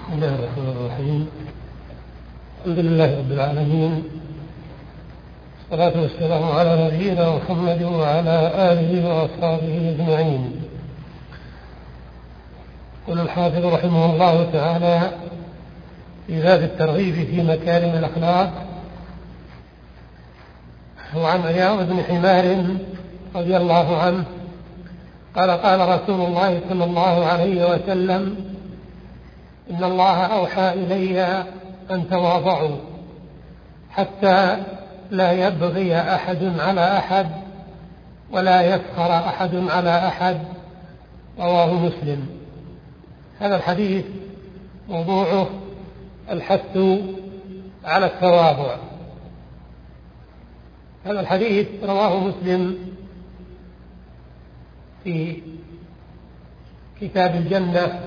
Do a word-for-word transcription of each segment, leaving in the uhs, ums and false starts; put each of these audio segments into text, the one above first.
بسم الله الرحمن الرحيم. الحمد لله رب العالمين، والصلاة والسلام على نبينا محمد وعلى آله وأصحابه أجمعين. يقول الحافظ رحمه الله تعالى في باب الترغيب في مكارم الأخلاق: وعن عياض بن حمار رضي الله عنه قال: قال رسول الله صلى الله عليه وسلم: إن الله أوحى إلي أن تواضعوا حتى لا يبغي أحد على أحد ولا يفخر أحد على أحد. رواه مسلم. هذا الحديث موضوعه الحث على التواضع. هذا الحديث رواه مسلم في كتاب الجنة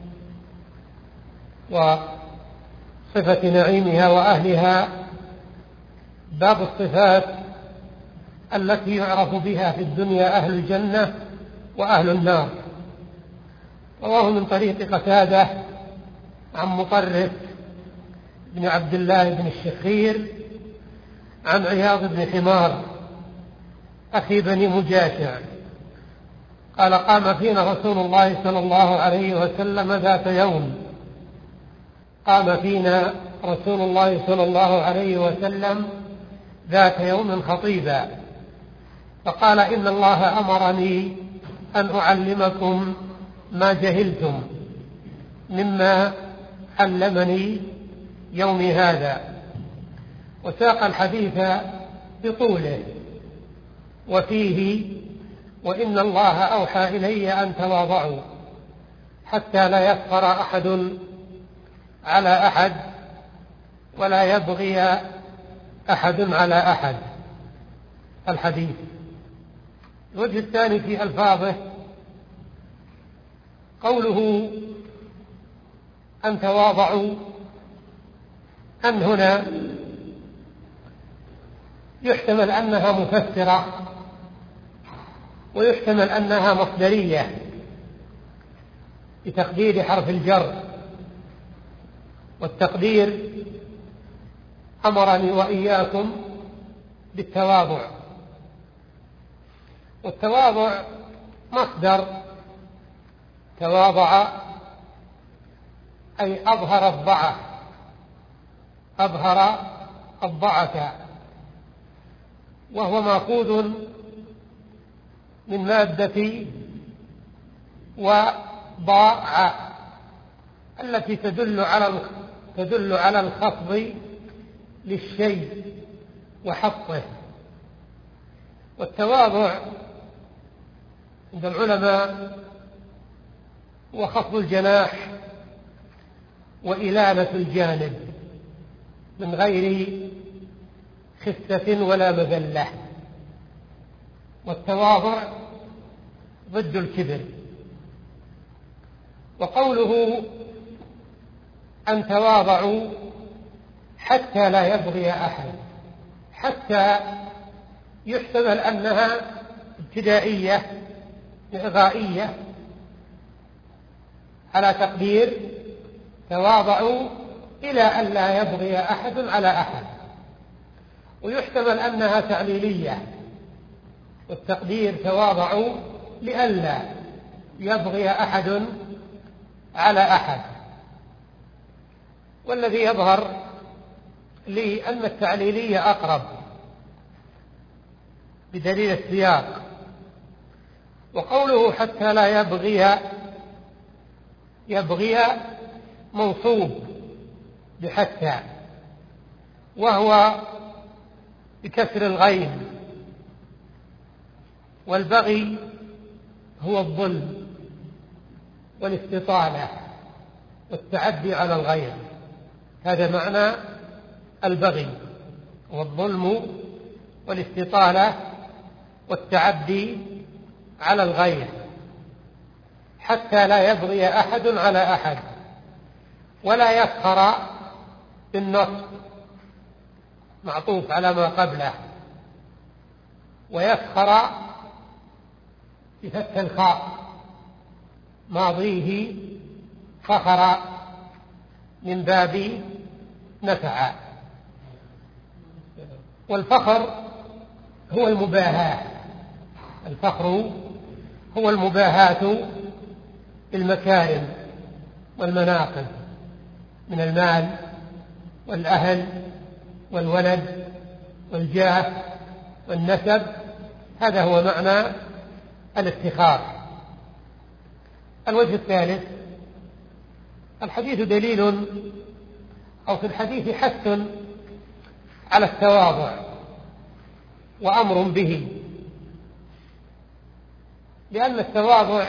وصفة نعيمها وأهلها، باب الصفات التي يعرف بها في الدنيا أهل الجنة وأهل النار. رواه من طريق قتادة عن مطرف بن عبد الله بن الشخير عن عياض بن حمار أخي بني مجاشع قال: قام فينا رسول الله صلى الله عليه وسلم ذات يوم قام فينا رسول الله صلى الله عليه وسلم ذات يوم خطيبا فقال: إن الله أمرني أن أعلمكم ما جهلتم مما علمني يومي هذا. وساق الحديث بطوله وفيه: وإن الله أوحى إلي أن تواضعوا حتى لا يفخر أحد على أحد ولا يبغي أحد على أحد. الحديث. الوجه الثاني في ألفاظه قوله أن تواضعوا، أن هنا يحتمل أنها مفسرة ويحتمل أنها مصدرية بتقدير حرف الجر، والتقدير أمرني وإياكم بالتواضع. والتواضع مصدر تواضع أي أظهر الضعف، أظهر الضعف، وهو مأخوذ من مادة وضاع التي تدل على تدل على الخفض للشيء وحطه. والتواضع عند العلماء هو خفض الجناح وإلالة الجانب من غير خفة ولا مذلة. والتواضع ضد الكبر. وقوله أن تواضعوا حتى لا يبغي أحد، حتى يحتمل أنها ابتدائية إغائية على تقدير تواضعوا إلى أن لا يبغي أحد على أحد، ويحتمل أنها تعليلية والتقدير تواضعوا لئلا يبغي أحد على أحد. والذي يظهر لي أن التعليلية أقرب بدليل السياق. وقوله حتى لا يبغي، يبغي منصوب بحتى، وهو بكسر الغين، والبغي هو الظلم والاستطالة والتعدي على الغير. هذا معنى البغي، والظلم والاستطالة والتعدي على الغير. حتى لا يبغي أحد على أحد ولا يفخر بالنصب معطوف على ما قبله، ويفخر بفتح الخاء ماضيه فخر من باب نفع. والفخر هو المباهاة، الفخر هو المباهاة بالمكارم والمناقب من المال والأهل والولد والجاه والنسب، هذا هو معنى الافتخار. الوجه الثالث: الحديث دليل أو في الحديث حث على التواضع وأمر به، لأن التواضع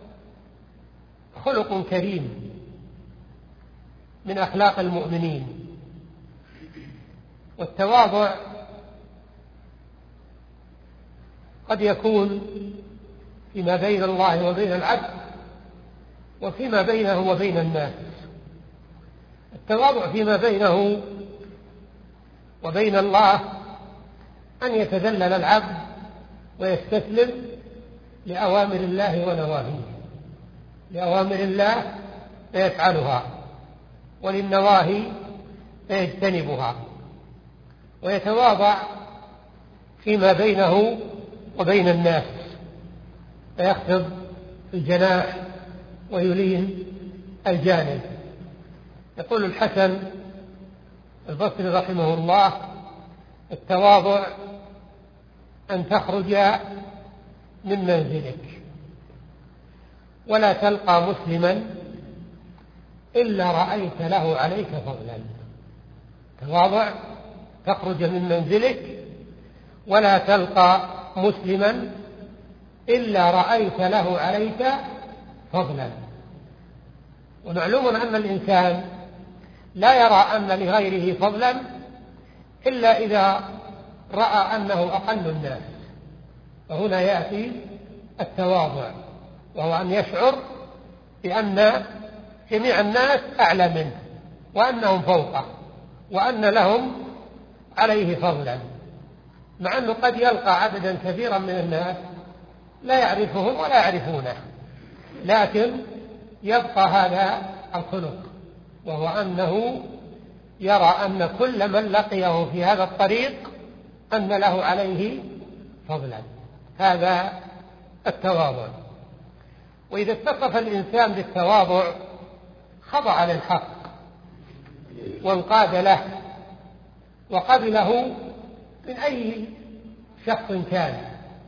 خلق كريم من أخلاق المؤمنين، والتواضع قد يكون فيما بين الله وبين العبد وفيما بينه وبين الناس. التواضع فيما بينه وبين الله أن يتذلل العبد ويستسلم لأوامر الله ونواهيه، لأوامر الله فيفعلها وللنواهي فيجتنبها، ويتواضع فيما بينه وبين الناس فيخفض الجناح ويلين الجانب. يقول الحسن البصري رحمه الله: التواضع أن تخرج من منزلك ولا تلقى مسلما إلا رأيت له عليك فضلا. تواضع تخرج من منزلك ولا تلقى مسلما إلا رأيت له عليك فضلا. ومعلوم أن الإنسان لا يرى أن لغيره فضلا إلا إذا رأى أنه أقل الناس، فهنا يأتي التواضع، وهو أن يشعر بأن جميع الناس أعلى منه وأنهم فوقه وأن لهم عليه فضلا، مع أنه قد يلقى عددا كثيرا من الناس لا يعرفهم ولا يعرفونه، لكن يبقى هذا الخلق، وهو أنه يرى أن كل من لقيه في هذا الطريق أن له عليه فضلا. هذا التواضع. وإذا اتصف الإنسان بالتواضع خضع للحق وانقاد له وقبله من أي شخص كان.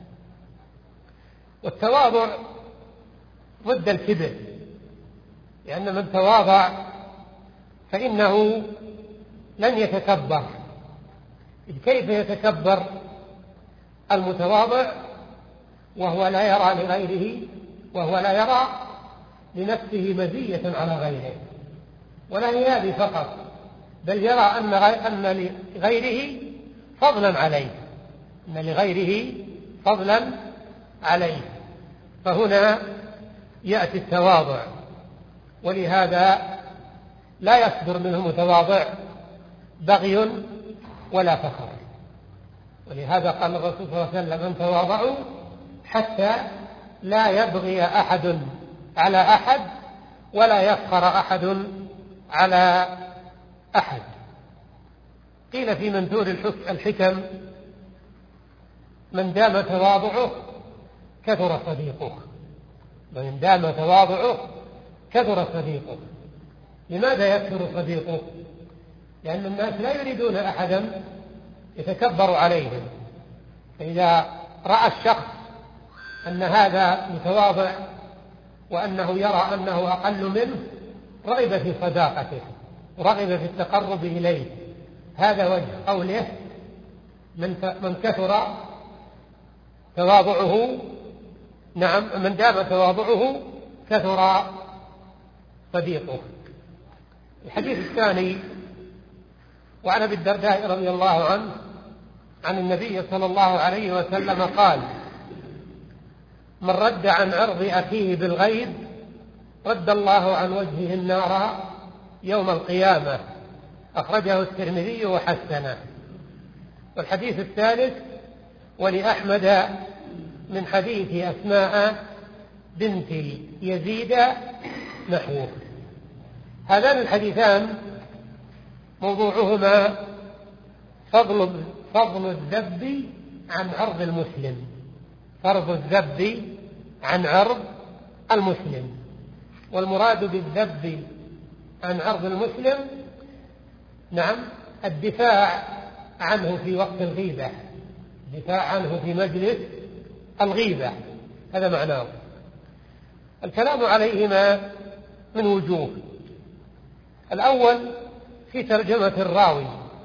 والتواضع ضد الكبر، لأن من تواضع فإنه لن يتكبر. كيف يتكبر المتواضع وهو لا يرى لغيره وهو لا يرى لنفسه مزية على غيره؟ ولا هي هذه فقط، بل يرى أن أن لغيره فضلا عليه، أن لغيره فضلا عليه. فهنا يأتي التواضع، ولهذا لا يصدر منه المتواضع بغي ولا فخر. ولهذا قال الرسول صلى الله عليه وسلم: من تواضعوا حتى لا يبغي أحد على أحد ولا يفخر أحد على أحد. قيل في منثور الحكم: من دام تواضعه كثر صديقه. من دام تواضعه كثر صديقه. لماذا يكثر صديقه؟ لأن الناس لا يريدون أحدا يتكبر عليهم، فإذا رأى الشخص أن هذا متواضع وأنه يرى أنه أقل منه رغب في صداقته ورغب في التقرب إليه. هذا وجه قوله: من كثر تواضعه، نعم، من دام تواضعه كثر صديقه. الحديث الثاني: وعن أبي الدرداء رضي الله عنه عن النبي صلى الله عليه وسلم قال: من رد عن عرض أخيه بالغيب رد الله عن وجهه النار يوم القيامة. أخرجه الترمذي وحسنه. والحديث الثالث: ولأحمد من حديث أسماء بنت يزيد نحوه. هذان الحديثان موضوعهما فضل فضل الذب عن عرض المسلم، فرض الذب عن عرض المسلم. والمراد بالذب عن عرض المسلم نعم الدفاع عنه في وقت الغيبة، الدفاع عنه في مجلس الغيبة، هذا معناه. الكلام عليهما من وجوه. الأول في ترجمة الراوي،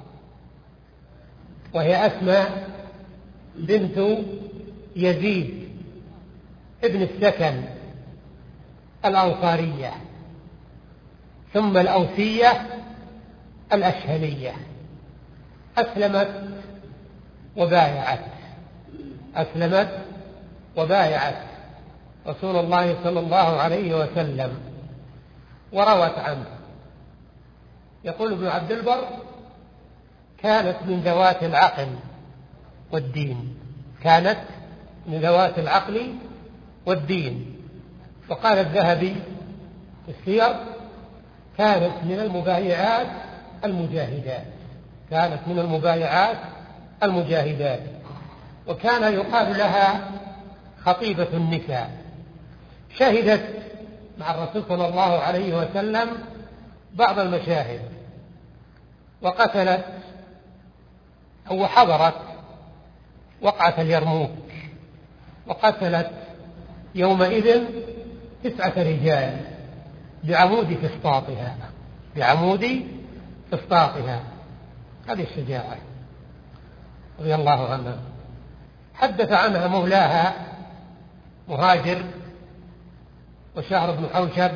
وهي أسماء بنت يزيد ابن السكن الأنصارية، ثم الأوسية الأشهلية، أسلمت وبايعت أسلمت وبايعت رسول الله صلى الله عليه وسلم وروت عنه. يقول ابن عبد البر: كانت من ذوات العقل والدين، كانت من ذوات العقل والدين. وقال الذهبي في السير: كانت من المبايعات المجاهدات، كانت من المبايعات المجاهدات. وكان يقال لها خطيبة النساء. شهدت مع الرسول صلى الله عليه وسلم بعض المشاهد، وقتلت أو حضرت وقعة اليرموك، وقتلت يومئذ تسعة رجال بعمود فسطاطها بعمود فسطاطها هذه الشجاعة رضي الله عنها. حدث عنها مولاها مهاجر وشهر بن حوشب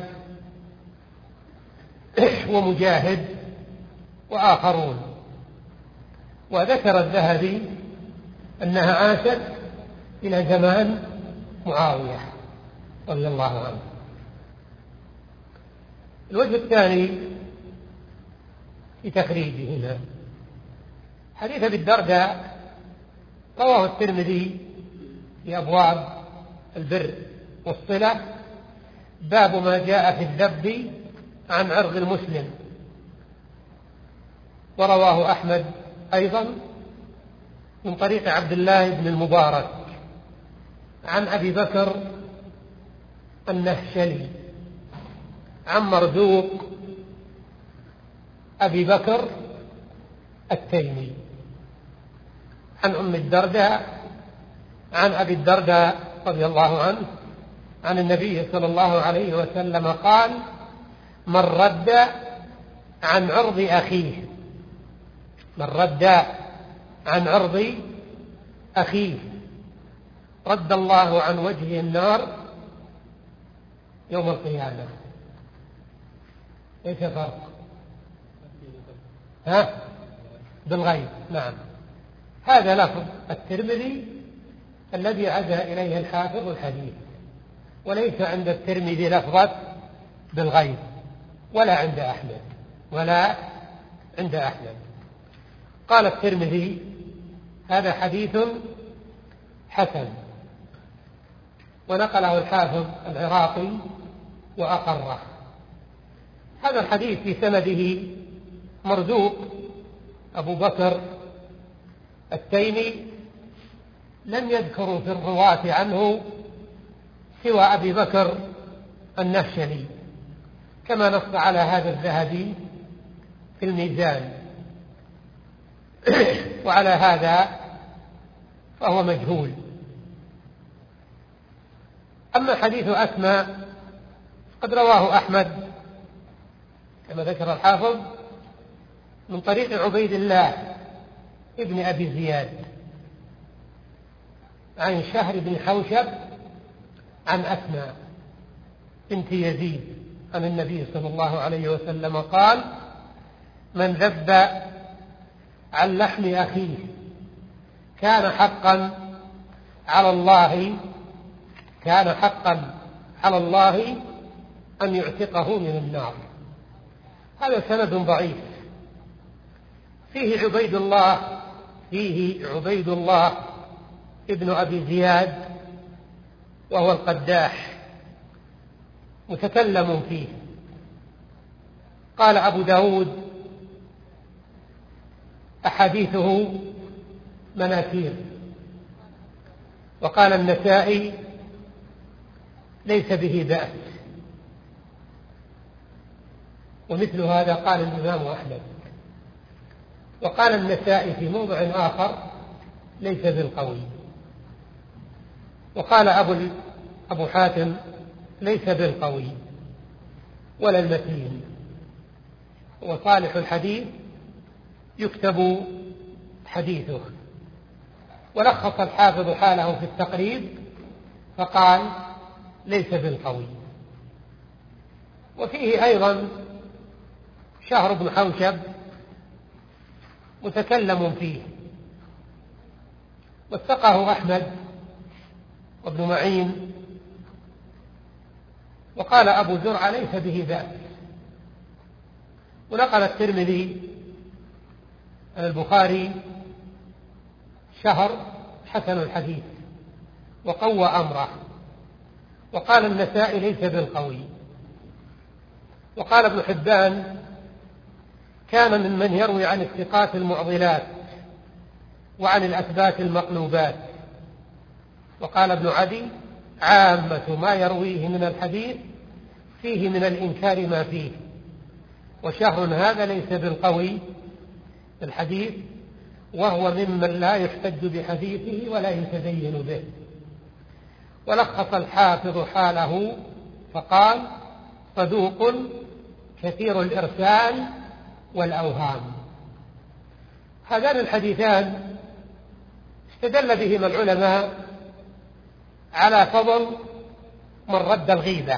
ومجاهد وآخرون. وذكر الذهبي أنها عاشت إلى زمان معاوية رضي الله عنه. الوجه الثاني في تخريجه هنا حديث أبي الدرداء، رواه الترمذي في أبواب البر والصلة، باب ما جاء في الذب عن عرض المسلم. ورواه أحمد أيضا من طريق عبد الله بن المبارك عن أبي بكر النهشلي عن مرزوق أبي بكر التيمي عن أم الدرداء عن أبي الدرداء رضي الله عنه عن النبي صلى الله عليه وسلم قال: من رد عن عرض أخيه من رد عن عرض أخيه رد الله عن وجهه النار يوم القيامة. ايش الفرق؟ ها؟ بالغيب. نعم، هذا لفظ الترمذي الذي عزا إليه الحافظ الحديث، وليس عند الترمذي لفظة بالغيب، ولا عند أحمد ولا عند أحمد. قال الترمذي: هذا حديث حسن، ونقله الحافظ العراقي وأقره. هذا الحديث في سنده مرزوق أبو بكر التيمي، لم يذكروا في الرواة عنه سوى أبي بكر النهشلي، كما نص على هذا الذهبي في الميزان. وعلى هذا فهو مجهول. أما حديث أسماء قد رواه أحمد كما ذكر الحافظ من طريق عبيد الله ابن أبي زياد عن شهر بن حوشب عن أسماء بنت يزيد عن النبي صلى الله عليه وسلم قال: من ذب عن لحم أخيه كان حقا على الله كان حقا على الله أن يعتقه من النار. هذا سند ضعيف، فيه عبيد الله فيه عبيد الله ابن أبي زياد، وهو القداح، متكلم فيه. قال أبو داود أحاديثه مناكير، وقال النسائي ليس به بأس، ومثل هذا قال الإمام أحمد. وقال النسائي في موضع آخر ليس بالقوي. وقال أبو, أبو حاتم ليس بالقوي ولا المتين، وصالح الحديث يكتب حديثه. ولخص الحافظ حاله في التقريب فقال ليس بالقوي. وفيه أيضا شهر بن حوشب متكلم فيه، وثقه أحمد وابن معين، وقال أبو زرعة ليس به بأس. ونقل الترمذي عن البخاري شهر حسن الحديث وقوى أمره. وقال النسائي ليس بالقوي. وقال ابن حبان كان ممن يروي عن الثقات المعضلات وعن الأثبات المقلوبات. وقال ابن عدي عامة ما يرويه من الحديث فيه من الإنكار ما فيه، وشهر هذا ليس بالقوي الحديث، وهو ممن لا يحتج بحديثه ولا يتدين به. ولخص الحافظ حاله فقال صدوق كثير الإرسال والأوهام. هذان الحديثان استدل بهما العلماء على فضل من رد الغيبة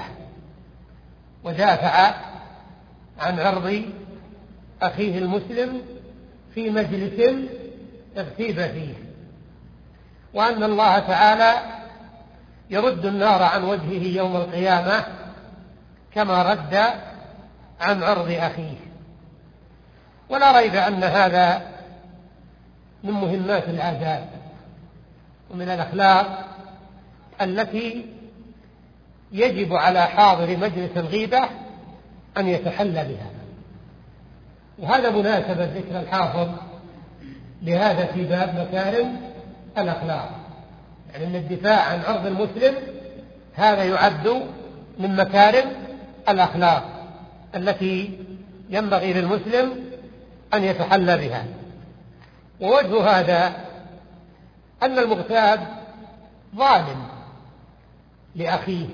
ودافع عن عرض أخيه المسلم في مجلس اغتيب فيه، وأن الله تعالى يرد النار عن وجهه يوم القيامة كما رد عن عرض أخيه. ولا ريب أن هذا من مهمات الآداب ومن الأخلاق التي يجب على حاضر مجلس الغيبة أن يتحلى بها. وهذا مناسبة ذكر الحافظ لهذا في باب مكارم الأخلاق، يعني أن الدفاع عن عرض المسلم هذا يعد من مكارم الأخلاق التي ينبغي للمسلم أن يتحلى بها. ووجه هذا أن المغتاب ظالم لأخيه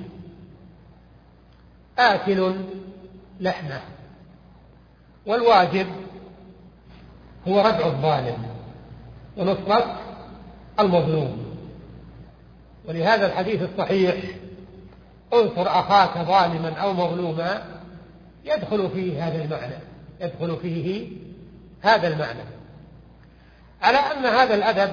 آكل لحمه، والواجب هو ردع الظالم ونصرة المظلوم. ولهذا الحديث الصحيح انصر أخاك ظالما أو مظلوما يدخل فيه هذا المعنى يدخل فيه هذا المعنى على أن هذا الأدب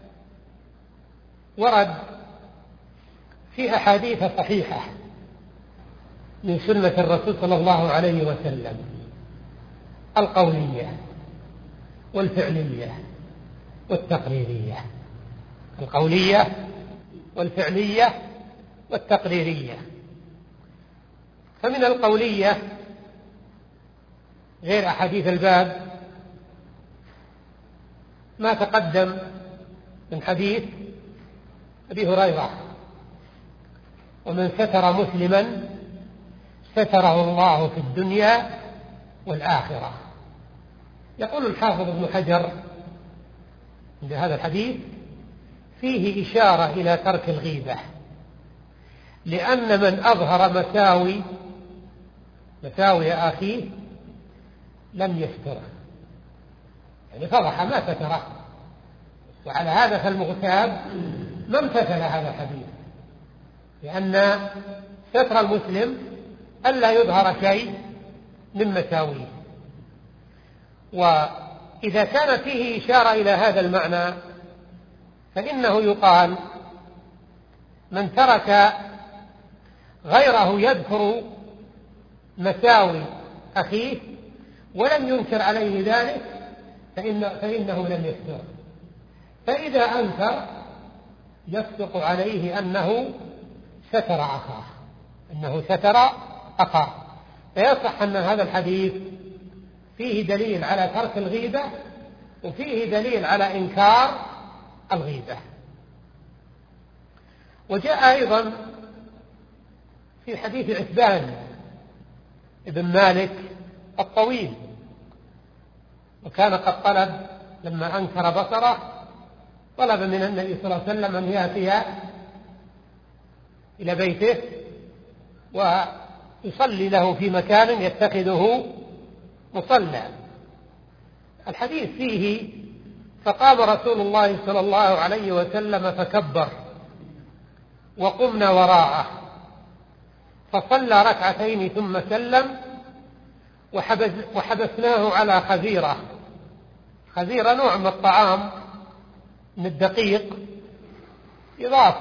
ورد في أحاديث صحيحة من سنة الرسول صلى الله عليه وسلم، القولية والفعلية والتقريرية. القولية والفعلية والتقريرية. فمن القولية غير أحاديث الباب ما تقدم من حديث أبي هريرة: ومن ستر مسلما ستره الله في الدنيا والآخرة. يقول الحافظ ابن حجر عند هذا الحديث فيه إشارة إلى ترك الغيبة، لأن من أظهر مساوي مساوي أخيه لم يستره، يعني فضح ما ستره. وعلى هذا فالمغتاب ما امتثل هذا الحديث، لأن ستر المسلم ألا يظهر شيء من مساويه. وإذا كان فيه إشارة إلى هذا المعنى فإنه يقال من ترك غيره يذكر مساوي أخيه ولم ينكر عليه ذلك فإن فإنه لم يستر. فإذا أنكر يصدق عليه أنه ستر أخاه أنه ستر أخاه فيصح أن هذا الحديث فيه دليل على ترك الغيبة وفيه دليل على إنكار الغيبة. وجاء أيضا في حديث عتبان ابن مالك الطويل، وكان قد طلب لما أنكر بصره طلب من النبي صلى الله عليه وسلم أن يأتي إلى بيته ويصلي له في مكان يتخذه مصلى. الحديث فيه: فقام رسول الله صلى الله عليه وسلم فكبر وقمنا وراءه فصلى ركعتين ثم سلم وحبس وحبسناه على خزيرة. خزيرة نوع من الطعام من الدقيق يضاف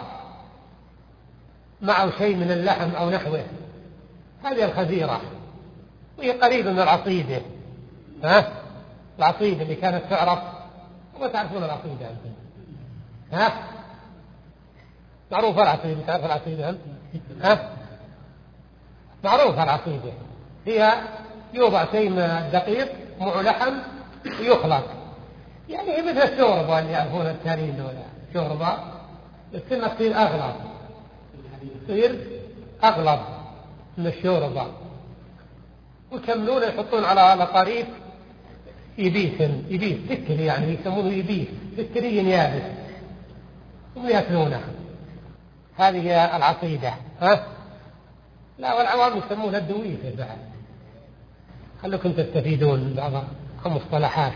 معه شيء من اللحم أو نحوه، هذه الخزيرة، وهي قريبة من العصيدة. ها العصيدة اللي كانت تعرف، وما تعرفون العصيدة أنتم؟ ها معروفة العصيدة، تعرف العصيدة؟ ها معروفة العصيدة، هي يوضع شيء من الدقيق مع لحم ويخلط، يعني هي مثل الشوربة اللي يعرفون التانيين دولة شوربة، بس إنها تصير أغلب، تصير أغلب من الشوربة، ويكملون يحطون على القريب يبيس يبيس سكري، يعني يسمونه يبيس سكري يابس ويأكلونه. هذه العصيدة. ها لا، والعوام يسمونها الدويسة بعد. خلوكم تستفيدون بعض المصطلحات.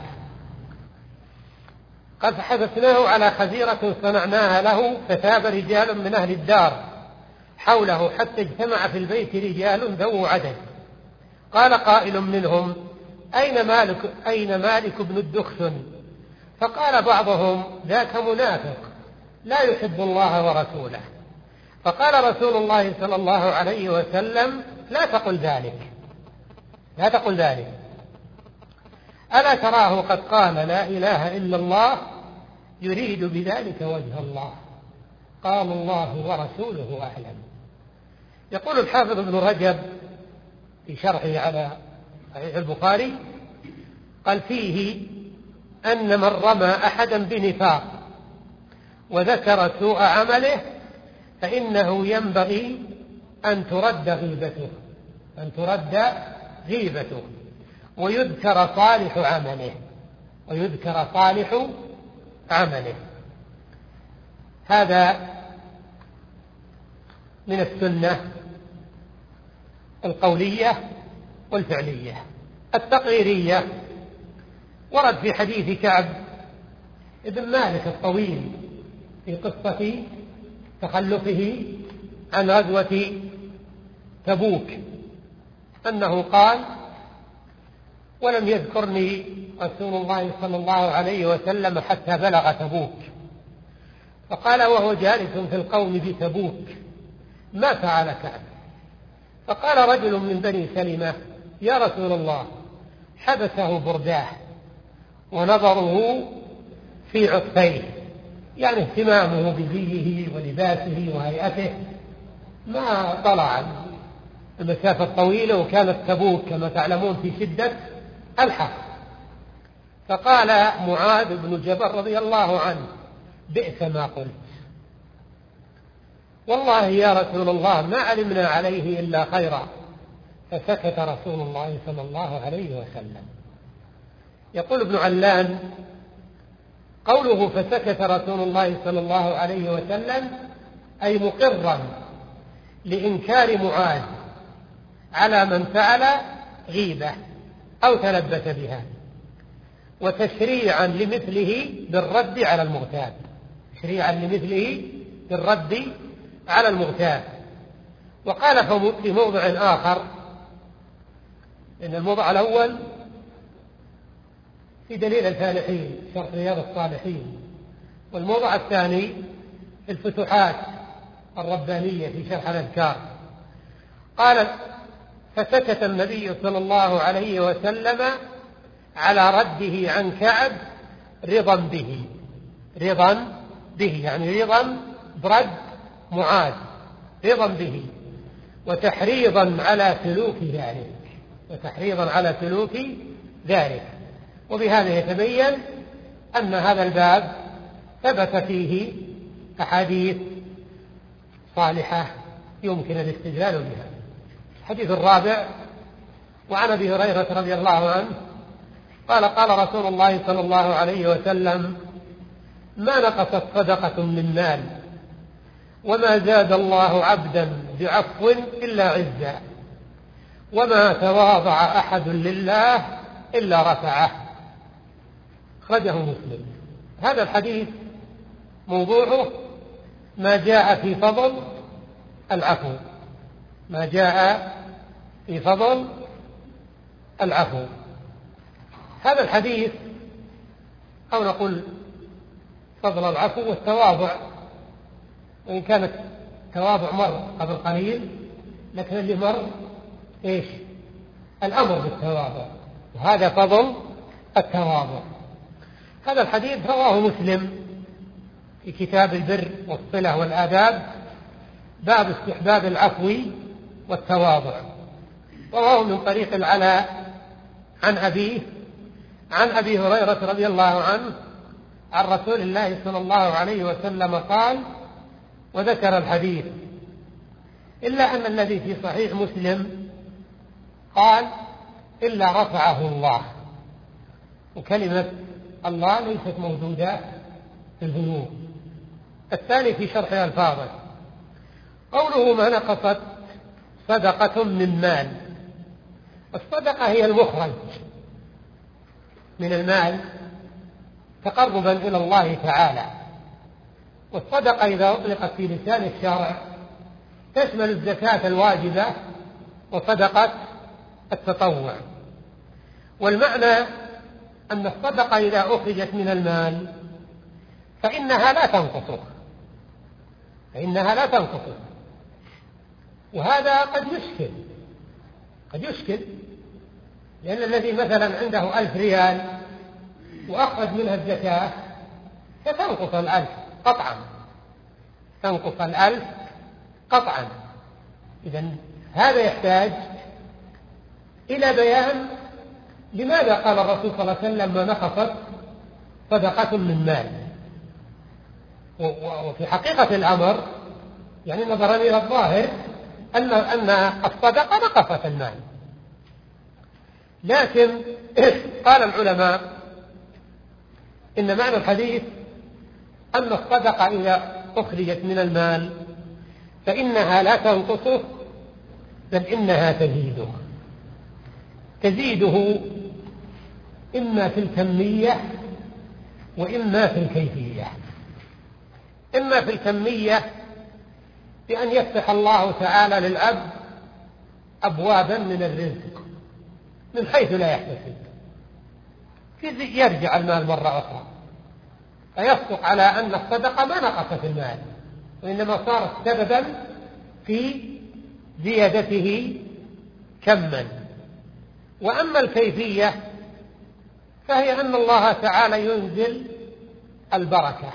قد حبسناه على خزيرة صنعناها له فتاب رجال من أهل الدار حوله حتى اجتمع في البيت رجال ذو عدد. قال قائل منهم: أين مالك, أين مالك بن الدخشن؟ فقال بعضهم: ذاك منافق لا يحب الله ورسوله. فقال رسول الله صلى الله عليه وسلم: لا تقل ذلك، لا تقل ذلك، ألا تراه قد قال لا إله إلا الله يريد بذلك وجه الله؟ قال الله ورسوله أعلم. يقول الحافظ ابن رجب في شرحه على صحيح البخاري: قال فيه أن من رمى أحدا بنفاق وذكر سوء عمله فإنه ينبغي أن ترد غيبته، أن ترد غيبته ويذكر صالح عمله، ويذكر صالح عمله. هذا من السنة القولية والفعلية. التقريرية ورد في حديث كعب ابن مالك الطويل في قصة تخلفه عن غزوة تبوك أنه قال: ولم يذكرني رسول الله صلى الله عليه وسلم حتى بلغ تبوك. فقال وهو جالس في القوم بتبوك: ما فعل كعب؟ فقال رجل من بني سلمة: يا رسول الله، حبسه برداه ونظره في عطفيه، يعني اهتمامه بزيه ولباسه وهيئته، ما طلع المسافة الطويلة، وكانت تبوك كما تعلمون في شدة الحر. فقال معاذ بن جبل رضي الله عنه: بئس ما قلت، والله يا رسول الله ما علمنا عليه إلا خيرا. فسكت رسول الله صلى الله عليه وسلم. يقول ابن علان: قوله فسكت رسول الله صلى الله عليه وسلم أي مقرا لإنكار معاذ على من فعل غيبة أو تلبس بها، وتشريعا لمثله بالرد على المغتاب، تشريعا لمثله بالرد على المغتاب. وقال في موضع آخر، إن الموضع الأول في دليل الفالحين شرح رياض الصالحين، والموضع الثاني في الفتوحات الربانية في شرح الأذكار. قال: فسكت النبي صلى الله عليه وسلم على رده عن كعب رضا به، رضا به يعني رضا برد معاذ، رضا به، وتحريضا على سلوك ذلك، وتحريضا على سلوك ذلك. وبهذا يتبين أن هذا الباب ثبت فيه أحاديث صالحة يمكن الاستدلال بها. الحديث الرابع: وعن أبي هريرة رضي الله عنه قال: قال رسول الله صلى الله عليه وسلم: ما نقصت صدقة من مال وما زاد الله عبدا بعفو إلا عزا وما تواضع أحد لله إلا رفعه. أخرجه مسلم. هذا الحديث موضوعه ما جاء في فضل العفو، ما جاء في فضل العفو. هذا الحديث، أو نقول فضل العفو والتواضع، وإن كانت التواضع مر قبل قليل، لكن اللي مر إيش؟ الأمر بالتواضع، وهذا فضل التواضع. هذا الحديث رواه مسلم في كتاب البر والصلة والآداب، باب استحباب العفو والتواضع. رواه من طريق العلاء عن أبيه عن أبي هريرة رضي الله عنه عن رسول الله صلى الله عليه وسلم قال، وذكر الحديث، إلا أن الذي في صحيح مسلم قال: إلا رفعه الله. وكلمة الله ليست موجودة في البنوك. الثاني في شرح ألفاظه قوله: ما نقصت صدقة من مال. الصدقة هي المخرج من المال تقربا إلى الله تعالى. والصدقة إذا أطلقت في لسان الشرع تشمل الزكاة الواجبة وصدقة التطوع. والمعنى أن الصدقة إذا أخرجت من المال فإنها لا تنقصه فإنها لا تنقصه وهذا قد يشكل قد يشكل لأن الذي مثلا عنده ألف ريال وأخرج منها الزكاة فتنقص الألف قطعا تنقص الألف قطعا. إذن هذا يحتاج إلى بيان لماذا قال الرسول صلى الله عليه وسلم: ما نقصت صدقة من مال. وفي حقيقة الأمر يعني نظرا إلى الظاهر أن أن الصدقة نقصت المال، لكن قال العلماء إن معنى الحديث أن الصدقة إذا أخرجت من المال فإنها لا تنقصه بل إنها تزيده تزيده إما في الكمية وإما في الكيفية. إما في الكمية بأن يفتح الله تعالى للعبد أبوابا من الرزق من حيث لا يحتسب، يرجع المال مرة أخرى، فيصدق على أن الصدقة ما نقصت المال وإنما صارت سببا في زيادته كما. وأما الكيفية فهي أن الله تعالى ينزل البركة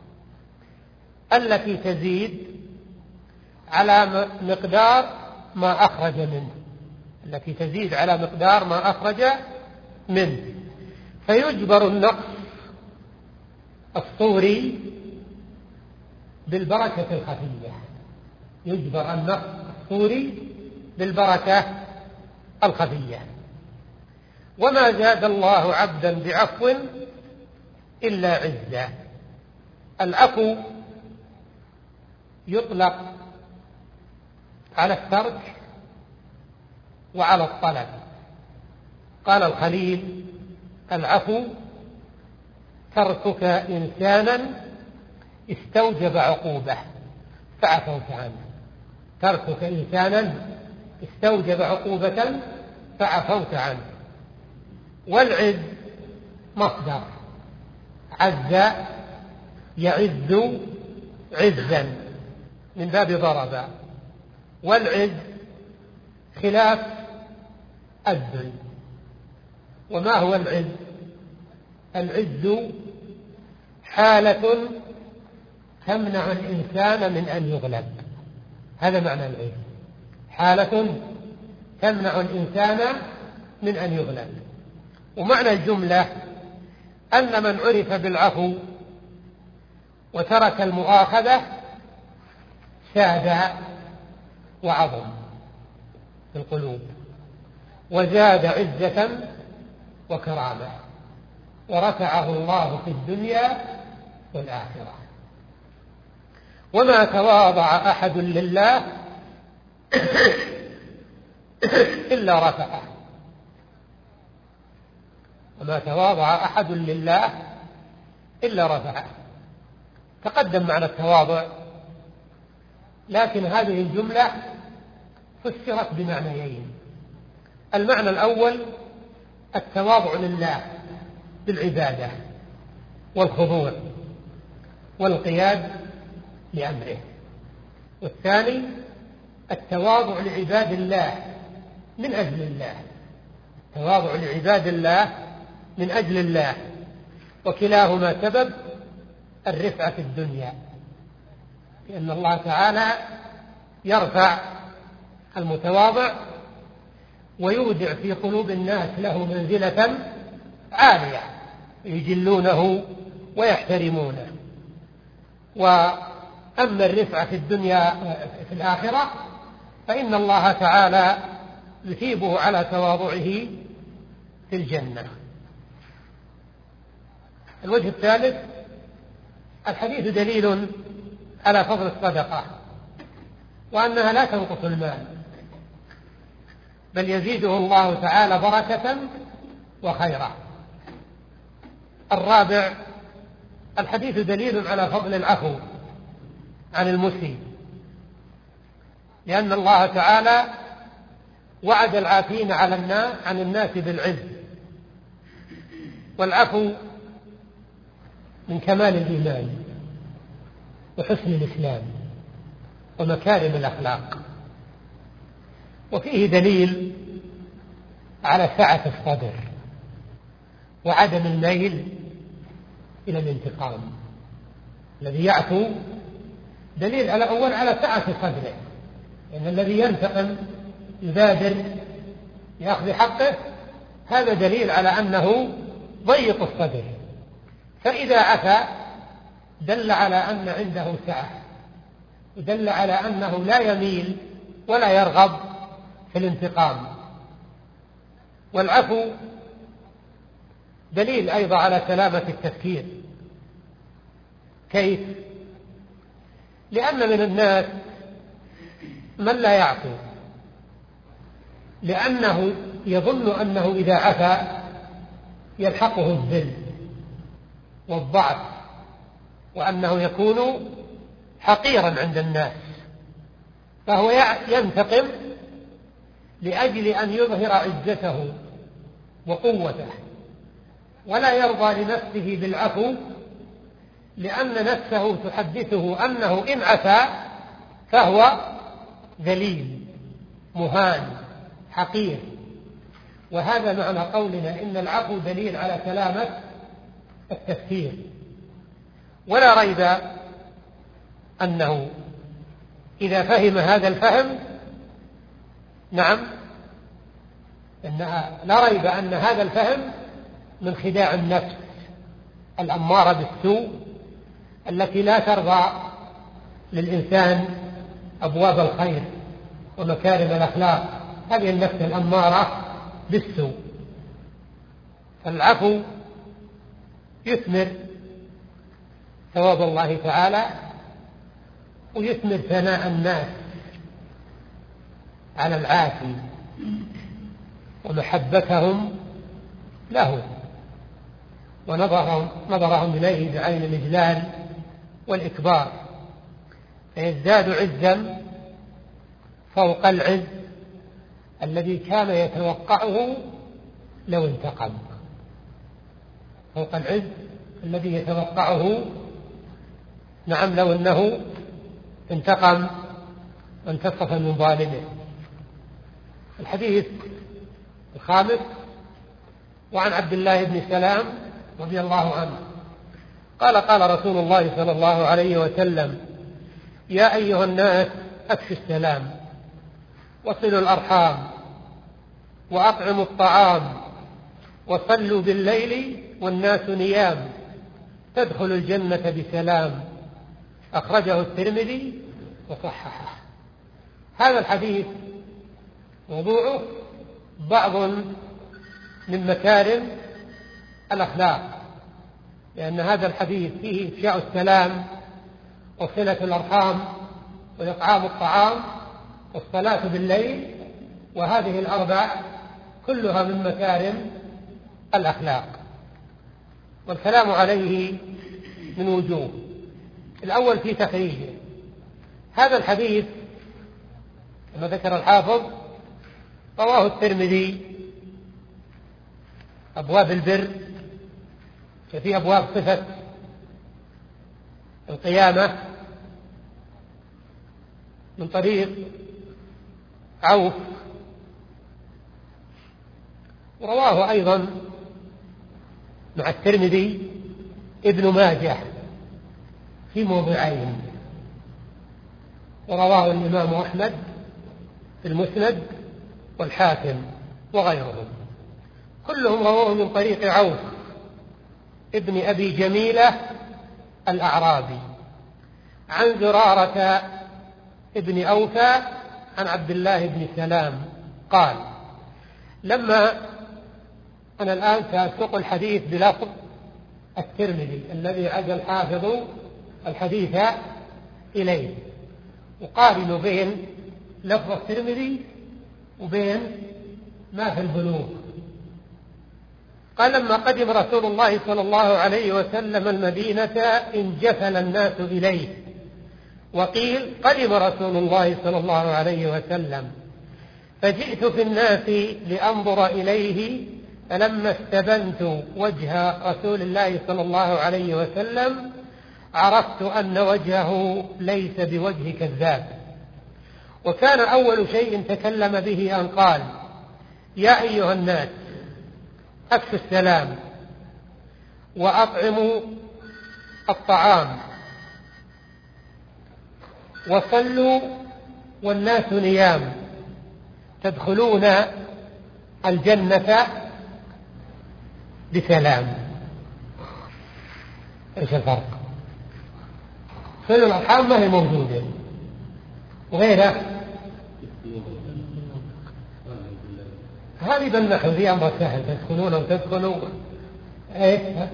التي تزيد على مقدار ما أخرج منه التي تزيد على مقدار ما أخرج منه فيجبر النقص الصوري بالبركة الخفية يجبر النقص الصوري بالبركة الخفية. وما زاد الله عبدا بعفو إلا عزا. العفو يطلق على الترك وعلى الطلب. قال الخليل: العفو تركك إنسانا استوجب عقوبة فعفوت عنه تركك إنسانا استوجب عقوبة فعفوت عنه. والعز مصدر عز يعز عزا من باب ضرب، والعز خلاف الذل. وما هو العز؟ العز حالة تمنع الإنسان من أن يغلب. هذا معنى العز، حالة تمنع الإنسان من أن يغلب. ومعنى الجملة أن من عرف بالعفو وترك المؤاخذة ساد وعظم في القلوب، وزاد عزة وكرامة، ورفعه الله في الدنيا والآخرة. وما تواضع أحد لله إلا رفعه. وما تواضع أحد لله إلا رفعه. تقدم معنى التواضع، لكن هذه الجملة فسرت بمعنيين. المعنى الأول التواضع لله بالعبادة والخضوع والانقياد لأمره، والثاني التواضع لعباد الله من أجل الله، التواضع لعباد الله من أجل الله، وكلاهما سبب الرفعة في الدنيا، لأن الله تعالى يرفع المتواضع ويودع في قلوب الناس له منزلة عالية يجلونه ويحترمونه. وأما الرفعة في الدنيا في الآخرة فإن الله تعالى يثيبه على تواضعه في الجنة. الوجه الثالث: الحديث دليل على فضل الصدقة، وأنها لا تنقص المال، بل يزيده الله تعالى بركة وخيرا. الرابع: الحديث دليل على فضل العفو عن المسيء، لأن الله تعالى وعد العافين على الناس عن الناس بالعز، والعفو من كمال الإيمان وحسن الإسلام ومكارم الأخلاق. وفيه دليل على سعة الصدر وعدم الميل إلى الانتقام. الذي يعفو دليل على أول على سعة صدره، لأن الذي ينتقم يبادر يأخذ حقه، هذا دليل على أنه ضيق الصدر. فإذا عفا دل على أن عنده سعة، ودل على أنه لا يميل ولا يرغب في الانتقام. والعفو دليل أيضا على سلامة التفكير. كيف؟ لأن من الناس من لا يعفو، لأنه يظن أنه إذا عفا يلحقه الذل والضعف، وأنه يكون حقيرا عند الناس، فهو ينتقم لأجل أن يظهر عزته وقوته، ولا يرضى لنفسه بالعفو، لأن نفسه تحدثه أنه إن عفا فهو ذليل مهان حقير. وهذا معنى قولنا إن العفو دليل على سلامة التفكير. ولا ريب أنه إذا فهم هذا الفهم، نعم إنها لا ريب أن هذا الفهم من خداع النفس الأمارة بالسوء، التي لا ترضى للإنسان أبواب الخير ومكارم الأخلاق. هذه النفس الأمارة بالسوء. فالعفو يثمر ثواب الله تعالى، ويثمر ثناء الناس على العافي ومحبتهم له، ونظرهم نظرهم إليه بعين الإجلال والإكبار، فيزداد عزا فوق العز الذي كان يتوقعه لو انتقم، فوق العز الذي يتوقعه نعم لو أنه انتقم وانتصف من ظالمه. الحديث الخامس: وعن عبد الله بن سلام رضي الله عنه قال: قال رسول الله صلى الله عليه وسلم: يا أيها الناس أفشوا وصلوا بالليل والناس نيام تدخل الجنة بسلام، أخرجه الترمذي وصححه. هذا الحديث موضوعه بعض من مكارم الأخلاق، لأن هذا الحديث فيه إفشاء السلام وصلة الأرحام وإطعام الطعام والصلاة بالليل، وهذه الأربع كلها من مكارم الأخلاق، والكلام عليه من وجوه. الأول في تخريجه. هذا الحديث كما ذكر الحافظ رواه الترمذي أبواب البر، ففي أبواب صفة القيامة من طريق عوف، ورواه أيضا مع الترمذي ابن ماجه في موضعين، ورواه الإمام أحمد في المسند والحاكم وغيرهم، كلهم رواه من طريق عوف ابن أبي جميلة الأعرابي عن زرارة ابن أوفى عن عبد الله بن سلام قال: لما أنا الآن سأسوق الحديث بلفظ الترمذي الذي عد الحافظ الحديث إليه، وقارن بين لفظ الترمذي وبين ما في البلوغ. قال: لما قدم رسول الله صلى الله عليه وسلم المدينة انجفل الناس إليه، وقيل قدم رسول الله صلى الله عليه وسلم، فجئت في الناس لأنظر إليه، فلما استبنت وجه رسول الله صلى الله عليه وسلم عرفت أن وجهه ليس بوجه كذاب. وكان أول شيء تكلم به أن قال: يا أيها الناس أفشوا السلام وأطعموا الطعام وصلوا والناس نيام تدخلون الجنة بسلام. ايش الفرق؟ صلوا الأرحام ما هي موجودة، وغيرها هذه بالنحو ذي أمر سهل، تدخلون وتدخلوا. ايه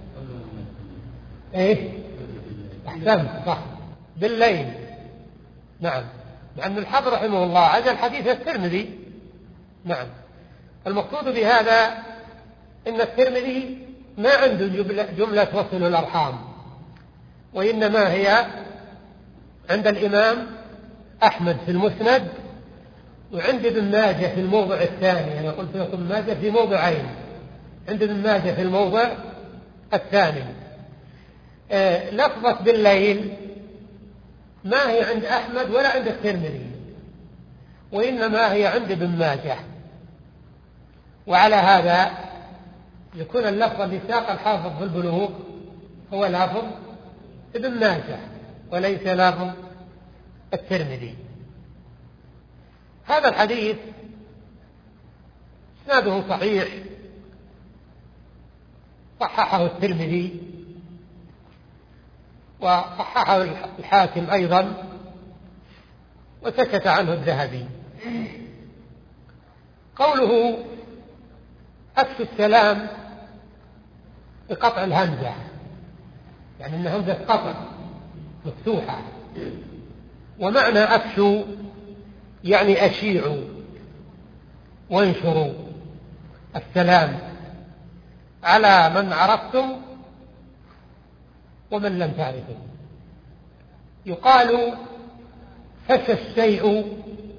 ايه احسنت صح، بالليل. نعم، لأن الحافظ رحمه الله عزل حديث الترمذي. نعم، المقصود بهذا إن الترمذي ما عنده جملة وصل الأرحام، وإنما هي عند الإمام أحمد في المسند، وعند ابن ماجه في الموضع الثاني. أنا قلت لكم ماجه في موضعين، عند ابن ماجه في الموضع الثاني. آه لفظة بالليل ما هي عند أحمد ولا عند الترمذي، وإنما هي عند ابن ماجه. وعلى هذا يكون اللفظ اللي ساق الحافظ في البلوغ هو لفظ ابن ماجه وليس لفظ الترمذي. هذا الحديث إسناده صحيح، صححه الترمذي وصححه الحاكم أيضا، وسكت عنه الذهبي. قوله أفشوا السلام بقطع الهمزة، يعني أن همزة قطع مفتوحة، ومعنى أفشوا يعني أشيعوا وانشروا السلام على من عرفتم ومن لم تعرفوا. يقال فشى الشيء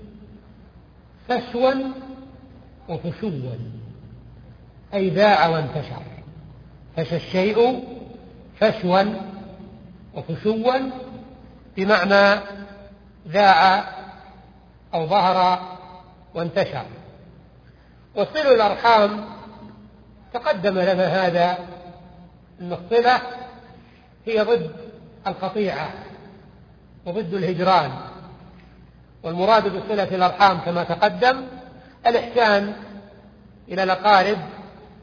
فشوا وفشوا، أي ذاع وانتشر. فشى الشيء فشوا وفشوا بمعنى ذاع أو ظهر وانتشر. وصلوا الأرحام تقدم لنا هذا، أن الصلة هي ضد القطيعة وضد الهجران، والمراد بصلة الأرحام كما تقدم الإحسان إلى الأقارب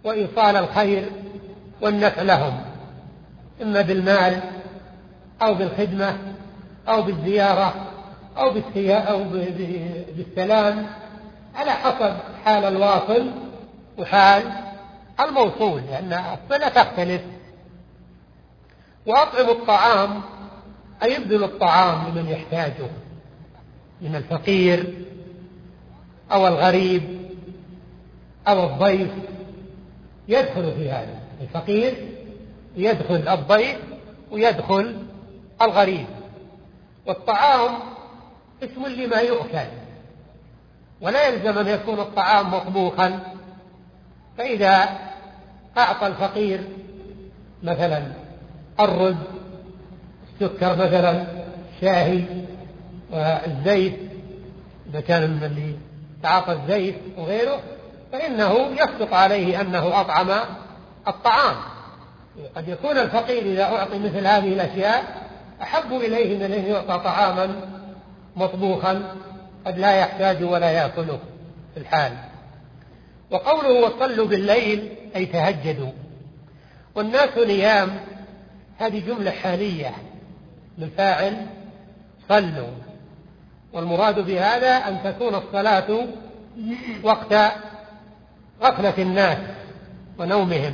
وإيصال الخير والنفع لهم، إما بالمال أو بالخدمة أو بالزيارة أو أو بالسلام، على حسب حال الواصل وحال الموصول، لأن الصلة تختلف. وأطعم الطعام أي يبذل الطعام لمن يحتاجه من الفقير أو الغريب أو الضيف، يدخل في هذا الفقير، يدخل الضيف، ويدخل الغريب. والطعام اسم لما يؤكل، ولا يلزم أن يكون الطعام مطبوخا. فإذا أعطى الفقير مثلا الرز، السكر مثلا، الشاهي والزيت إذا كان من اللي تعاطى الزيت وغيره، فإنه يصدق عليه أنه أطعم الطعام. قد يكون الفقير إذا أعطي مثل هذه الأشياء أحب إليه من أن يعطى طعاما مطبوخا قد لا يحتاج ولا يأكله في الحال. وقوله وصلوا بالليل أي تهجدوا، والناس نيام، هذه جملة حالية للفاعل صلوا، والمراد بهذا أن تكون الصلاة وقت غفلة الناس ونومهم،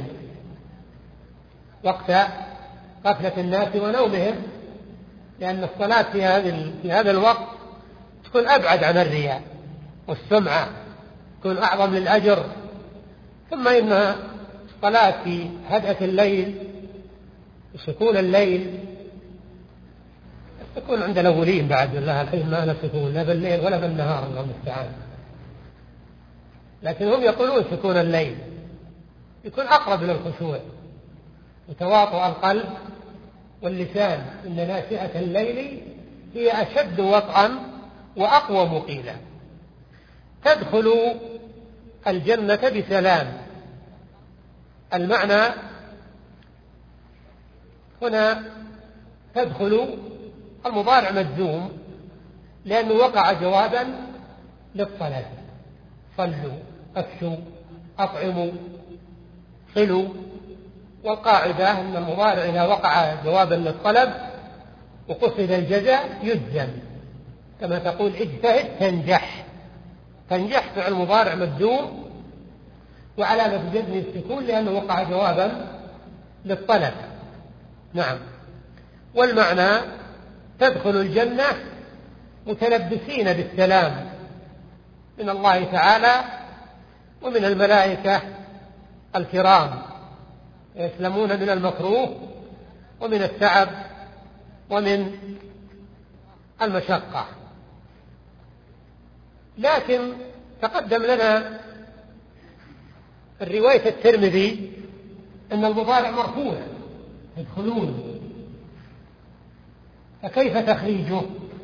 وقت غفلة الناس ونومهم، لأن الصلاة في هذا في هذا الوقت تكون أبعد عن الرياء والسمعة، تكون أعظم للأجر. ثم إن الصلاة في هدأة الليل وسكون الليل، تكون عند الأولين بعد الله الحين ما لا سكون لا بالليل ولا بالنهار، الله المستعان، لكن هم يقولون سكون الليل يكون أقرب للخشوع وتواطؤ القلب واللسان، إن ناشئة الليل هي أشد وطئا وأقوى مقيلا. تدخل الجنة بسلام، المعنى هنا تدخل المضارع مجزوم لأنه وقع جوابا للطلب، صلوا، أكسوا، أطعموا، صلوا. والقاعدة أن المضارع إذا وقع جوابا للطلب وقصد الجزاء يجزم، كما تقول اجتهد تنجح، تنجح فعل مضارع مجزوم وعلامة جزمه السكون لأنه وقع جوابا للطلب. نعم. والمعنى تدخل الجنة متلبسين بالسلام من الله تعالى ومن الملائكة الكرام، يسلمون من المكروه ومن التعب ومن المشقة. لكن تقدم لنا الرواية الترمذي أن المضارع مرفوع يدخلون، فكيف تخريجه؟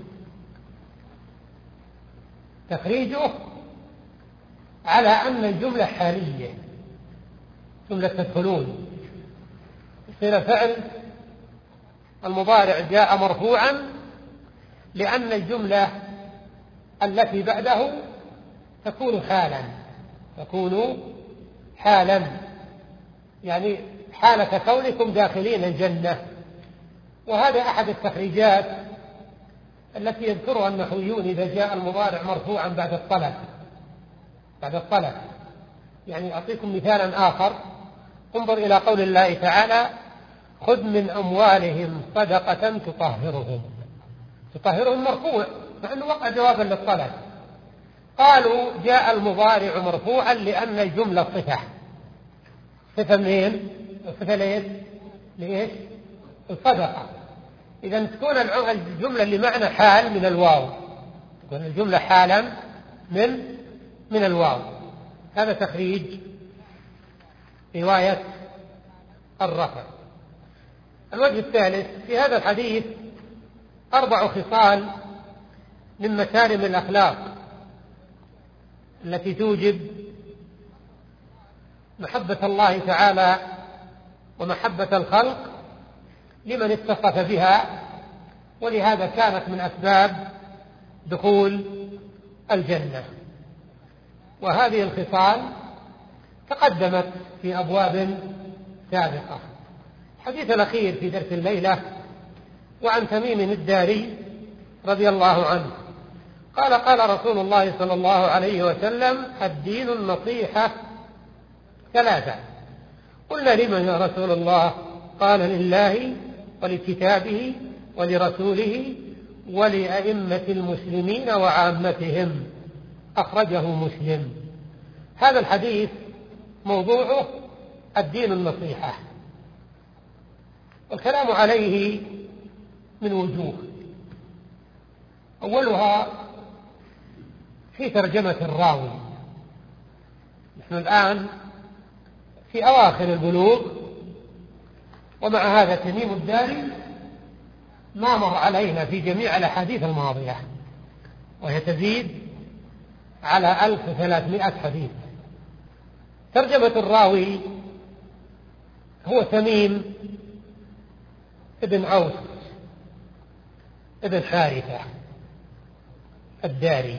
تخريجه على أن الجملة حالية، جملة تدخلون يصير فعل المضارع جاء مرفوعا لأن الجملة التي بعده تكون حالا، تكون حالا يعني حالة كونكم داخلين الجنة. وهذا أحد التخريجات التي يذكرها النحويون إذا جاء المضارع مرفوعا بعد الطلب، بعد الطلب. يعني أعطيكم مثالا آخر، انظر إلى قول الله تعالى خذ من أموالهم صدقة تطهرهم، تطهرهم مرفوع مع أنه وقع جوابا للطلب. قالوا جاء المضارع مرفوعا لأن الجملة صفة، صفة منين؟ صفة ليش؟ ليش؟ الصدقة. إذا تكون الجملة اللي معنى حال من الواو، تكون الجملة حالا من من الواو. هذا تخريج رواية الرفع. الوجه الثالث في هذا الحديث أربع خصال من مكارم الأخلاق التي توجب محبة الله تعالى ومحبة الخلق لمن اتصف بها، ولهذا كانت من أسباب دخول الجنة. وهذه الخصال تقدمت في أبواب سابقة. الحديث الأخير في درس الليلة وعن تميم الداري رضي الله عنه قال قال رسول الله صلى الله عليه وسلم: الدين النصيحة ثلاثة. قلنا: لمن يا رسول الله؟ قال: لله ولكتابه ولرسوله ولأئمة المسلمين وعامتهم. أخرجه مسلم. هذا الحديث موضوعه الدين النصيحة، والكلام عليه من وجوه. أولها في ترجمة الراوي. نحن الآن في أواخر البلوغ، ومع هذا تميم الداري ما مر علينا في جميع الأحاديث الماضية، وهي تزيد على ألف وثلاثمائة حديث. ترجمة الراوي هو تميم ابن أوس ابن حارثة الداري،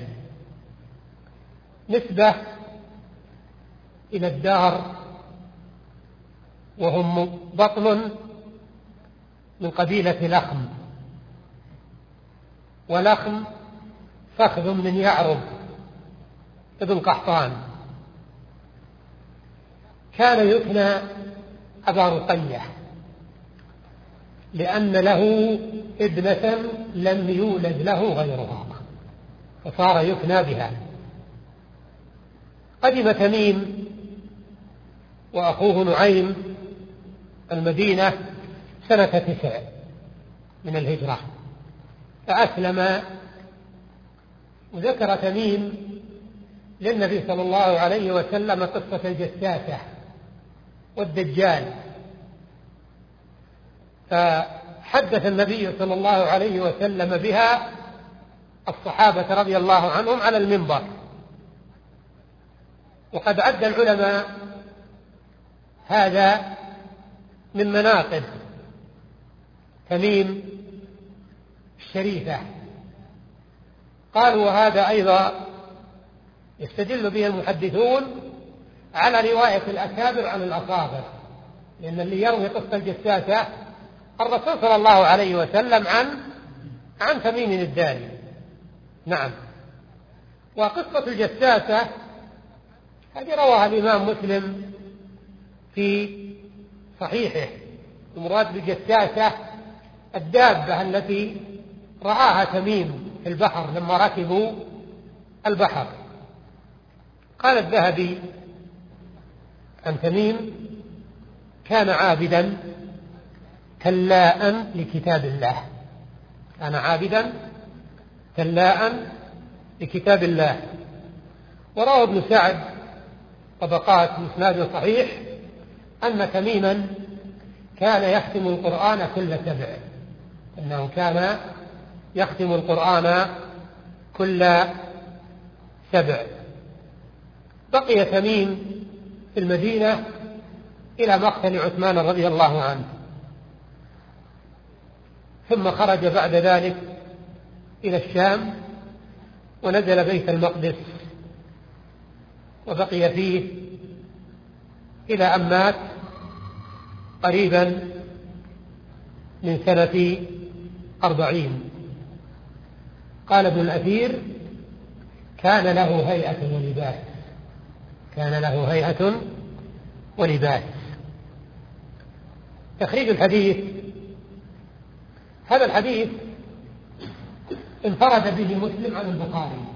نسبة إلى الدار، وهم بطن من قبيلة لخم، ولخم فخذ من يعرب ابن قحطان. كان يكنى أبا رقية لأن له ابنة لم يولد له غيرها، فصار يكنى بها. قدم تميم وأخوه نعيم المدينة سنة تسع من الهجرة، فأسلم. وذكر تميم للنبي صلى الله عليه وسلم قصة الجساسة والدجال، فحدث النبي صلى الله عليه وسلم بها الصحابة رضي الله عنهم على المنبر. وقد عد العلماء هذا من مناقب تميم الشريفة. قالوا: وهذا أيضا يستدل به المحدثون على رواية الأكابر عن الأصاغر، لأن اللي يروي قصة الجساسة الرسول صلى الله عليه وسلم عن عن تميم الداري. نعم. وقصة الجساسة هذه رواها الإمام مسلم في صحيحه. المراد بالجساسة الدابة التي رآها تميم في البحر لما ركبوا البحر. قال الذهبي عن تميم: كان عابدا تلاء لكتاب الله. كان عابدا تلاء لكتاب الله. وروى ابن سعد طبقات مسناد صحيح أن تميما كان يختم القرآن كل سبع، أنه كان يختم القرآن كل سبع. بقي تميم في المدينة إلى مقتل عثمان رضي الله عنه، ثم خرج بعد ذلك إلى الشام ونزل بيت المقدس، وبقي فيه إلى أن مات قريبا من سنة أربعين. قال ابن الأثير: كان له هيئة ولباس. كان له هيئة ولباس. تخريج الحديث: هذا الحديث انفرد به مسلم عن البخاري،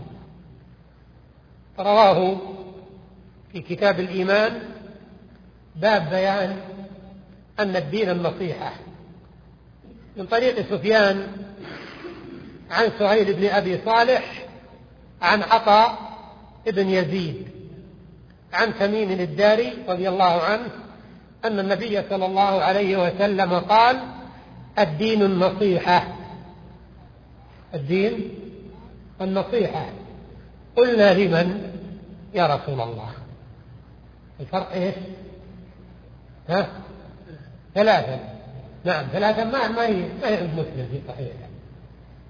رواه في كتاب الإيمان باب بيان أن الدين النصيحة، من طريق سفيان عن سهيل بن أبي صالح عن عطاء بن يزيد عن تميم الداري رضي الله عنه أن النبي صلى الله عليه وسلم قال: الدين النصيحة. الدين النصيحة. قلنا: لمن يا رسول الله؟ الفرق إيش؟ ها؟ ثلاثة. نعم، ثلاثة ما ما يعد مسلم في صحيحه.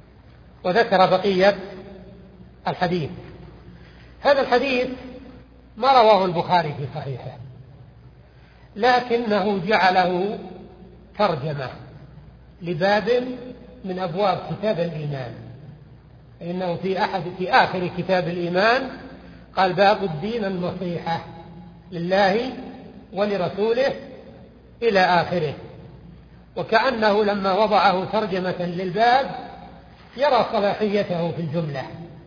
وذكر بقية الحديث. هذا الحديث ما رواه البخاري في صحيحه، لكنه جعله ترجمة لباب من أبواب كتاب الإيمان، إنه في أحد في آخر كتاب الإيمان قال: باب الدين النصيحة لله ولرسوله إلى آخره. وكأنه لما وضعه ترجمة للباب يرى صلاحيته في الجملة،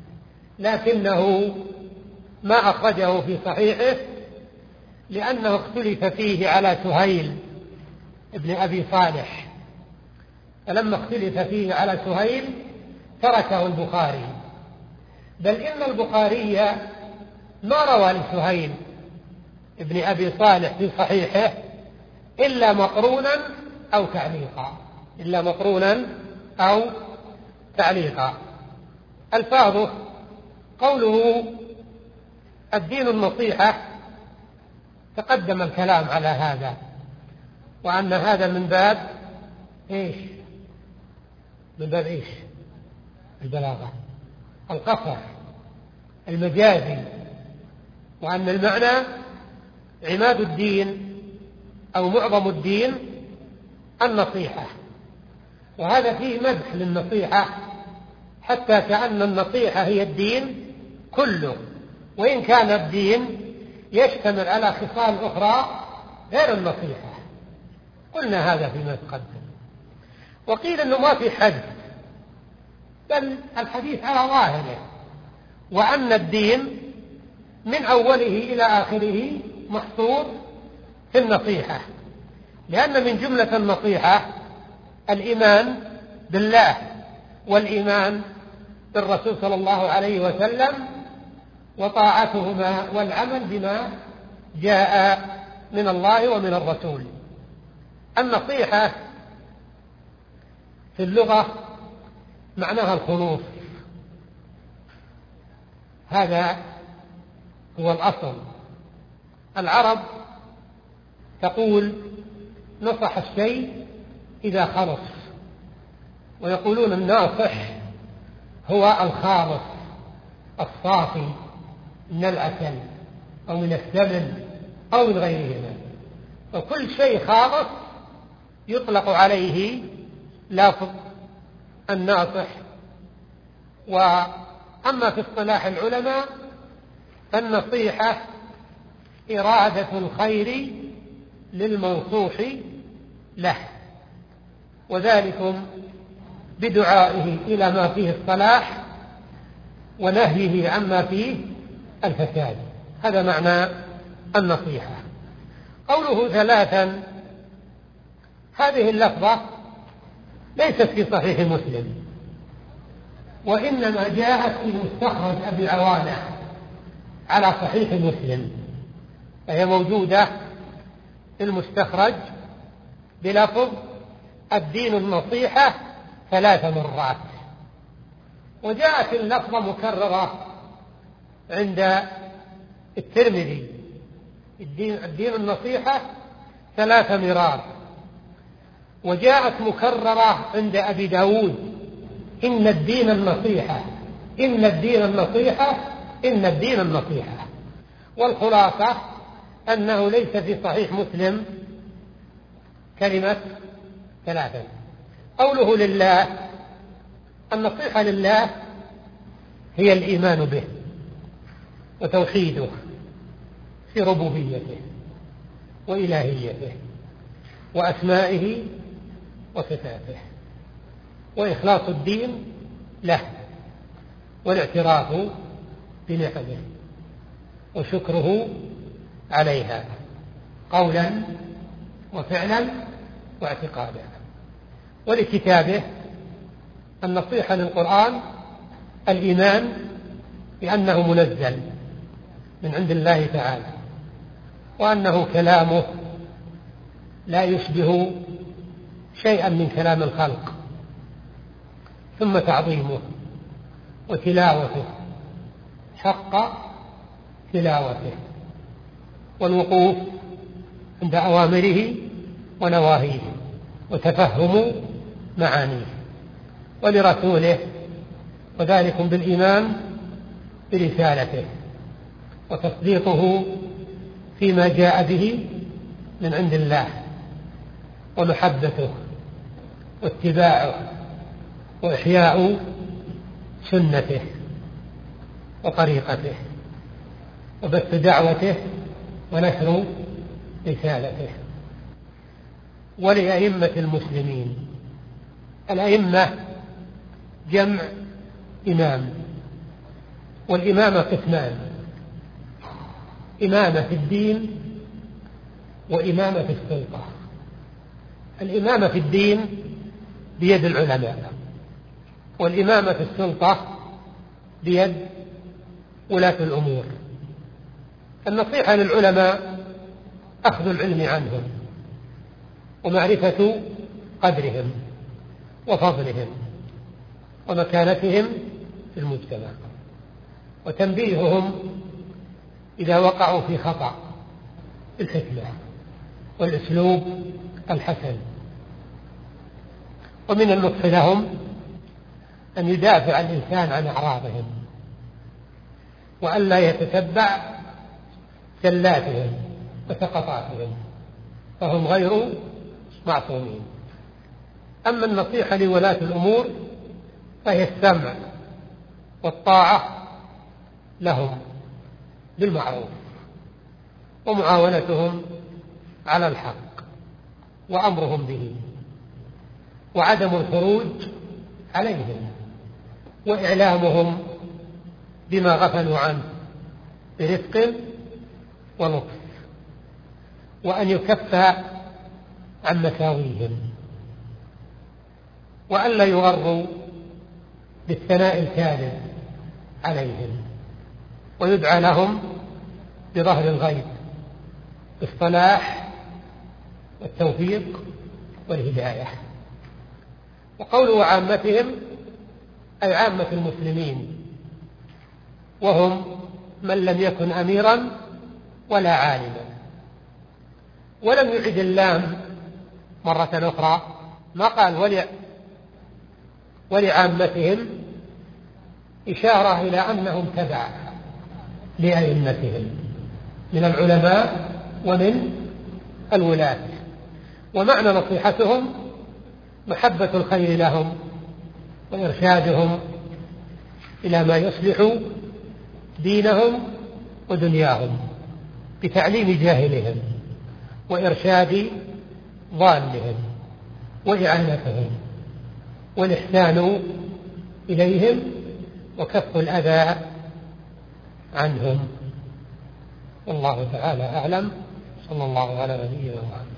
لكنه ما أخرجه في صحيحه لأنه اختلف فيه على سهيل ابن أبي صالح، فلما اختلف فيه على سهيل تركه البخاري، بل إن البخاري ما روى لسهيل ابن أبي صالح في صحيحه إلا مقرونا أو تعليقا إلا مقرونا أو تعليقا. ألفاظه: قوله الدين النصيحة، تقدم الكلام على هذا، وأن هذا من باب إيش؟ من باب إيش؟ البلاغة، القصر، المجازي، وأن المعنى عماد الدين أو معظم الدين النصيحة. وهذا فيه مدح للنصيحة، حتى كأن النصيحة هي الدين كله، وإن كان الدين يشتمل على خصال أخرى غير النصيحة. قلنا هذا فيما تقدم. وقيل أنه ما في حد، بل الحديث على ظاهره، وأن الدين من أوله إلى آخره محصور في النصيحة، لأن من جملة النصيحة الإيمان بالله والإيمان بالرسول صلى الله عليه وسلم وطاعتهما والعمل بما جاء من الله ومن الرسول. النصيحة في اللغة معناها الخلوص، هذا هو الأصل. العرب تقول: نصح الشيء إذا خلص، ويقولون الناصح هو الخالص الصافي من العسل أو من السمن أو من غيرهما، وكل شيء خالص يطلق عليه لفظ الناصح. وأما في اصطلاح العلماء فالنصيحة إرادة الخير للمنصوح له، وذلكم بدعائه إلى ما فيه الصلاح ونهيه عما فيه الفساد. هذا معنى النصيحة. قوله ثلاثا، هذه اللفظة ليست في صحيح مسلم، وإنما جاءت في مستخرج أبي عوانة على صحيح مسلم، فهي موجودة في المستخرج بلفظ الدين النصيحة ثلاث مرات، وجاءت اللفظة مكررة عند الترمذي: الدين, الدين النصيحة ثلاث مرار. وجاءت مكررة عند أبي داود: إن الدين النصيحة إن الدين النصيحة إن الدين النصيحة. والخلاصة أنه ليس في صحيح مسلم كلمة ثلاثة. قوله لله، النصيحة لله هي الإيمان به وتوحيده في ربوبيته وإلهيته وأسمائه وصفاته، وإخلاص الدين له، والاعتراف بنعمه وشكره عليها قولا وفعلا واعتقادا. ولكتابه النصيحة للقرآن الإيمان بأنه منزل من عند الله تعالى، وأنه كلامه لا يشبه شيئا من كلام الخلق، ثم تعظيمه وتلاوته حق تلاوته، والوقوف عند أوامره ونواهيه، وتفهم معانيه. ولرسوله، وذلك بالإيمان برسالته وتسليطه فيما جاء به من عند الله، ومحبته واتباعه وإحياء سنته وطريقته وبث دعوته ونشر رسالته. ولأئمة المسلمين، الأئمة جمع إمام، والإمامة قسمان: إمامة في الدين وإمامة في السلطة. الإمامة في الدين بيد العلماء، والإمامة في السلطة بيد ولاة الأمور. النصيحة للعلماء أخذ العلم عنهم ومعرفة قدرهم وفضلهم ومكانتهم في المجتمع، وتنبيههم إذا وقعوا في خطأ بالحكمة والأسلوب الحسن. ومن النصح لهم أن يدافع الإنسان عن أعراضهم، وأن لا يتتبع زلاتهم وسقطاتهم، فهم غير معصومين. أما النصيحة لولاة الأمور فهي السمع والطاعة لهم بالمعروف، ومعاونتهم على الحق وأمرهم به، وعدم الخروج عليهم، وإعلامهم بما غفلوا عنه برفق ولطف، وأن يكف عن مساويهم، وأن لا يغروا بالثناء الكاذب عليهم، ويدعى لهم بظهر الغيب بالصلاح والتوفيق والهداية. وقوله عامتهم أي عامة المسلمين، وهم من لم يكن أميرا ولا عالما. ولم يعد اللام مرة أخرى، ما قال ولي ولعامتهم، إشارة إلى أنهم تبع لأئمتهم من العلماء ومن الولاة. ومعنى نصيحتهم محبة الخير لهم وإرشادهم إلى ما يصلح دينهم ودنياهم بتعليم جاهلهم وإرشاد ضالهم وإعانتهم، والإحسان إليهم وكف الأذى عنهم. والله تعالى أعلم. صلى الله على نبينا محمد.